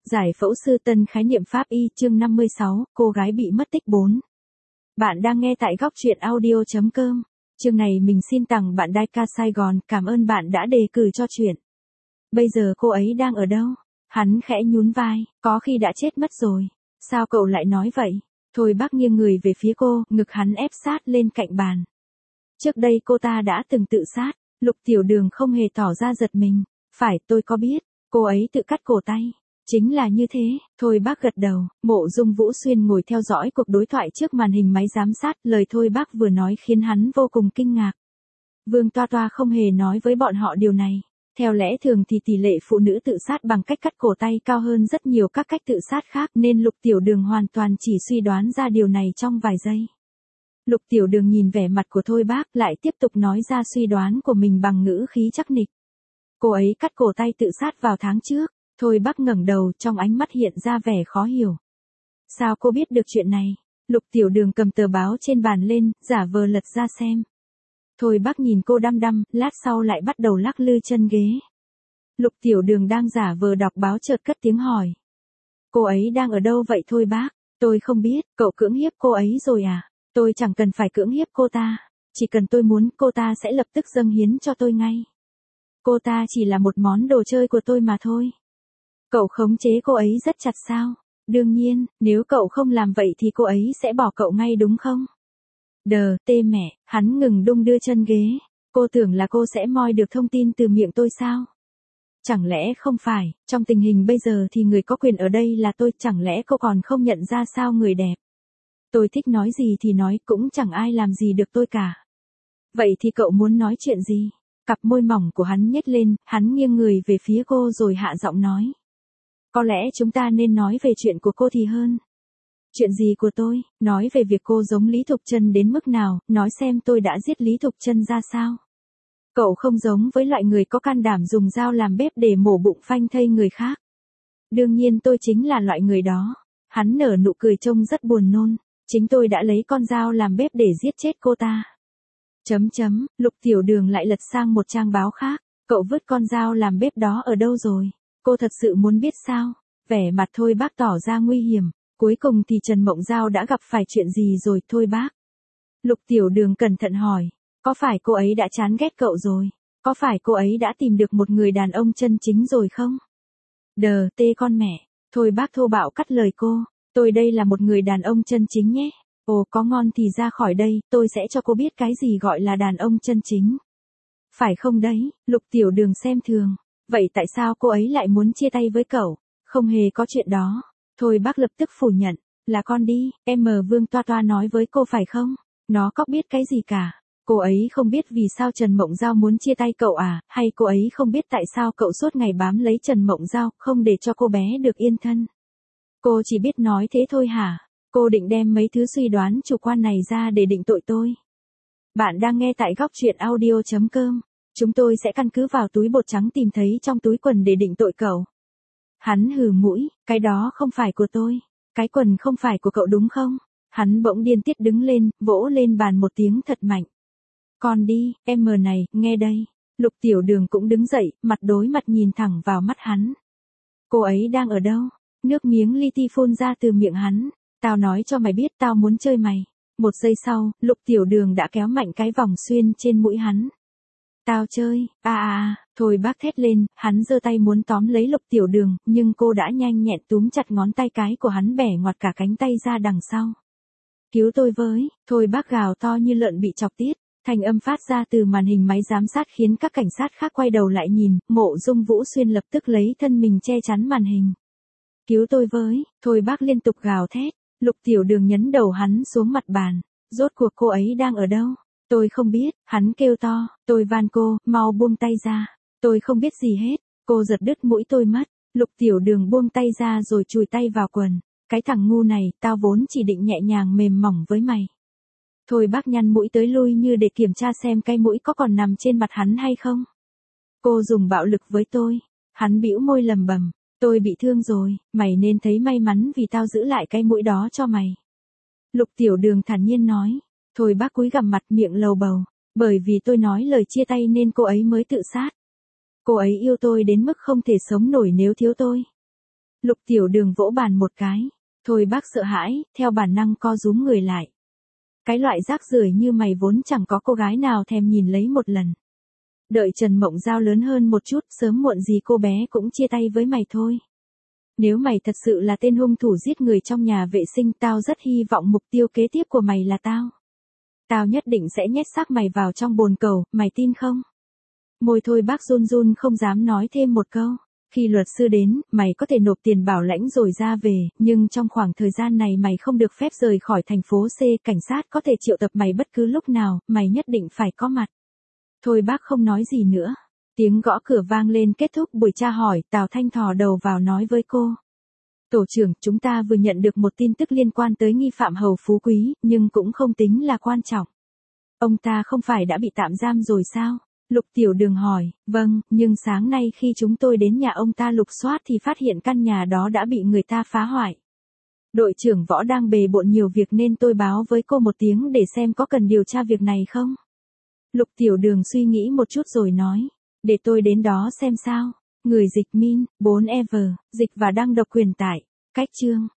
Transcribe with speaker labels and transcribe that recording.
Speaker 1: Giải phẫu sư tân khái niệm pháp y chương 56, cô gái bị mất tích 4. Bạn đang nghe tại góc truyện audio.com. Chương này mình xin tặng bạn Daika Sài Gòn, cảm ơn bạn đã đề cử cho chuyện. Bây giờ cô ấy đang ở đâu? Hắn khẽ nhún vai, có khi đã chết mất rồi. Sao cậu lại nói vậy? Thôi bác nghiêng người về phía cô, ngực hắn ép sát lên cạnh bàn. Trước đây cô ta đã từng tự sát, Lục Tiểu Đường không hề tỏ ra giật mình. Phải, tôi có biết, cô ấy tự cắt cổ tay. Chính là như thế, Thôi bác gật đầu. Mộ Dung Vũ Xuyên ngồi theo dõi cuộc đối thoại trước màn hình máy giám sát, lời Thôi bác vừa nói khiến hắn vô cùng kinh ngạc. Vương Toa Toa không hề nói với bọn họ điều này. Theo lẽ thường thì tỷ lệ phụ nữ tự sát bằng cách cắt cổ tay cao hơn rất nhiều các cách tự sát khác, nên Lục Tiểu Đường hoàn toàn chỉ suy đoán ra điều này trong vài giây. Lục Tiểu Đường nhìn vẻ mặt của Thôi bác, lại tiếp tục nói ra suy đoán của mình bằng ngữ khí chắc nịch. Cô ấy cắt cổ tay tự sát vào tháng trước. Thôi bác ngẩng đầu, trong ánh mắt hiện ra vẻ khó hiểu. Sao cô biết được chuyện này? Lục Tiểu Đường cầm tờ báo trên bàn lên, giả vờ lật ra xem. Thôi bác nhìn cô đăm đăm, lát sau lại bắt đầu lắc lư chân ghế. Lục Tiểu Đường đang giả vờ đọc báo chợt cất tiếng hỏi. Cô ấy đang ở đâu vậy Thôi bác? Tôi không biết, cậu cưỡng hiếp cô ấy rồi à? Tôi chẳng cần phải cưỡng hiếp cô ta. Chỉ cần tôi muốn, cô ta sẽ lập tức dâng hiến cho tôi ngay. Cô ta chỉ là một món đồ chơi của tôi mà thôi. Cậu khống chế cô ấy rất chặt sao? Đương nhiên, nếu cậu không làm vậy thì cô ấy sẽ bỏ cậu ngay đúng không? Tê mẹ, hắn ngừng đung đưa chân ghế. Cô tưởng là cô sẽ moi được thông tin từ miệng tôi sao? Chẳng lẽ không phải, trong tình hình bây giờ thì người có quyền ở đây là tôi, chẳng lẽ cô còn không nhận ra sao người đẹp? Tôi thích nói gì thì nói, cũng chẳng ai làm gì được tôi cả. Vậy thì cậu muốn nói chuyện gì? Cặp môi mỏng của hắn nhếch lên, hắn nghiêng người về phía cô rồi hạ giọng nói. Có lẽ chúng ta nên nói về chuyện của cô thì hơn. Chuyện gì của tôi? Nói về việc cô giống Lý Thục Trân đến mức nào, nói xem tôi đã giết Lý Thục Trân ra sao. Cậu không giống với loại người có can đảm dùng dao làm bếp để mổ bụng phanh thây người khác. Đương nhiên tôi chính là loại người đó. Hắn nở nụ cười trông rất buồn nôn. Chính tôi đã lấy con dao làm bếp để giết chết cô ta. Lục Tiểu Đường lại lật sang một trang báo khác. Cậu vứt con dao làm bếp đó ở đâu rồi? Cô thật sự muốn biết sao? Vẻ mặt Thôi bác tỏ ra nguy hiểm. Cuối cùng thì Trần Mộng Giao đã gặp phải chuyện gì rồi Thôi bác? Lục Tiểu Đường cẩn thận hỏi. Có phải cô ấy đã chán ghét cậu rồi? Có phải cô ấy đã tìm được một người đàn ông chân chính rồi không? Tê con mẹ. Thôi bác thô bạo cắt lời cô. Tôi đây là một người đàn ông chân chính nhé. Ồ có ngon thì ra khỏi đây, tôi sẽ cho cô biết cái gì gọi là đàn ông chân chính. Phải không đấy? Lục Tiểu Đường xem thường. Vậy tại sao cô ấy lại muốn chia tay với cậu? Không hề có chuyện đó. Thôi bác lập tức phủ nhận. Là con đi, Vương Toa Toa nói với cô phải không? Nó có biết cái gì cả. Cô ấy không biết vì sao Trần Mộng Giao muốn chia tay cậu à, hay cô ấy không biết tại sao cậu suốt ngày bám lấy Trần Mộng Giao, không để cho cô bé được yên thân. Cô chỉ biết nói thế thôi hả? Cô định đem mấy thứ suy đoán chủ quan này ra để định tội tôi. Bạn đang nghe tại góc truyện audio.com. Chúng tôi sẽ căn cứ vào túi bột trắng tìm thấy trong túi quần để định tội cậu. Hắn hừ mũi, cái đó không phải của tôi. Cái quần không phải của cậu đúng không? Hắn bỗng điên tiết đứng lên, vỗ lên bàn một tiếng thật mạnh. Còn đi, này, nghe đây. Lục Tiểu Đường cũng đứng dậy, mặt đối mặt nhìn thẳng vào mắt hắn. Cô ấy đang ở đâu? Nước miếng li ti phun ra từ miệng hắn. Tao nói cho mày biết tao muốn chơi mày. Một giây sau, Lục Tiểu Đường đã kéo mạnh cái vòng xuyên trên mũi hắn. Tao chơi, Thôi bác thét lên, hắn giơ tay muốn tóm lấy Lục Tiểu Đường, nhưng cô đã nhanh nhẹn túm chặt ngón tay cái của hắn bẻ ngoặt cả cánh tay ra đằng sau. Cứu tôi với, Thôi bác gào to như lợn bị chọc tiết, thanh âm phát ra từ màn hình máy giám sát khiến các cảnh sát khác quay đầu lại nhìn, Mộ Dung Vũ Xuyên lập tức lấy thân mình che chắn màn hình. Cứu tôi với, Thôi bác liên tục gào thét, Lục Tiểu Đường nhấn đầu hắn xuống mặt bàn, rốt cuộc cô ấy đang ở đâu? Tôi không biết, hắn kêu to, tôi van cô, mau buông tay ra. Tôi không biết gì hết, cô giật đứt mũi tôi mất. Lục Tiểu Đường buông tay ra rồi chùi tay vào quần. Cái thằng ngu này, tao vốn chỉ định nhẹ nhàng mềm mỏng với mày. Thôi bác nhăn mũi tới lui như để kiểm tra xem cái mũi có còn nằm trên mặt hắn hay không. Cô dùng bạo lực với tôi. Hắn bĩu môi lầm bầm. Tôi bị thương rồi, mày nên thấy may mắn vì tao giữ lại cái mũi đó cho mày. Lục Tiểu Đường thản nhiên nói. Thôi bác cúi gằm mặt miệng lầu bầu. Bởi vì tôi nói lời chia tay nên cô ấy mới tự sát. Cô ấy yêu tôi đến mức không thể sống nổi nếu thiếu tôi. Lục Tiểu Đường vỗ bàn một cái. Thôi bác sợ hãi, theo bản năng co rúm người lại. Cái loại rác rưởi như mày vốn chẳng có cô gái nào thèm nhìn lấy một lần. Đợi Trần Mộng Giao lớn hơn một chút, sớm muộn gì cô bé cũng chia tay với mày thôi. Nếu mày thật sự là tên hung thủ giết người trong nhà vệ sinh, tao rất hy vọng mục tiêu kế tiếp của mày là tao. Tao nhất định sẽ nhét xác mày vào trong bồn cầu, mày tin không? Môi Thôi bác run run không dám nói thêm một câu. Khi luật sư đến, mày có thể nộp tiền bảo lãnh rồi ra về, nhưng trong khoảng thời gian này mày không được phép rời khỏi thành phố C, cảnh sát có thể triệu tập mày bất cứ lúc nào, mày nhất định phải có mặt. Thôi bác không nói gì nữa. Tiếng gõ cửa vang lên kết thúc buổi tra hỏi, Tào Thanh thò đầu vào nói với cô. Tổ trưởng, chúng ta vừa nhận được một tin tức liên quan tới nghi phạm Hầu Phú Quý, nhưng cũng không tính là quan trọng. Ông ta không phải đã bị tạm giam rồi sao? Lục Tiểu Đường hỏi, vâng, nhưng sáng nay khi chúng tôi đến nhà ông ta lục soát thì phát hiện căn nhà đó đã bị người ta phá hoại. Đội trưởng Võ đang bề bộn nhiều việc nên tôi báo với cô một tiếng để xem có cần điều tra việc này không. Lục Tiểu Đường suy nghĩ một chút rồi nói, để tôi đến đó xem sao. Người dịch Min, 4 Ever, dịch và đăng độc quyền tại, cách chương.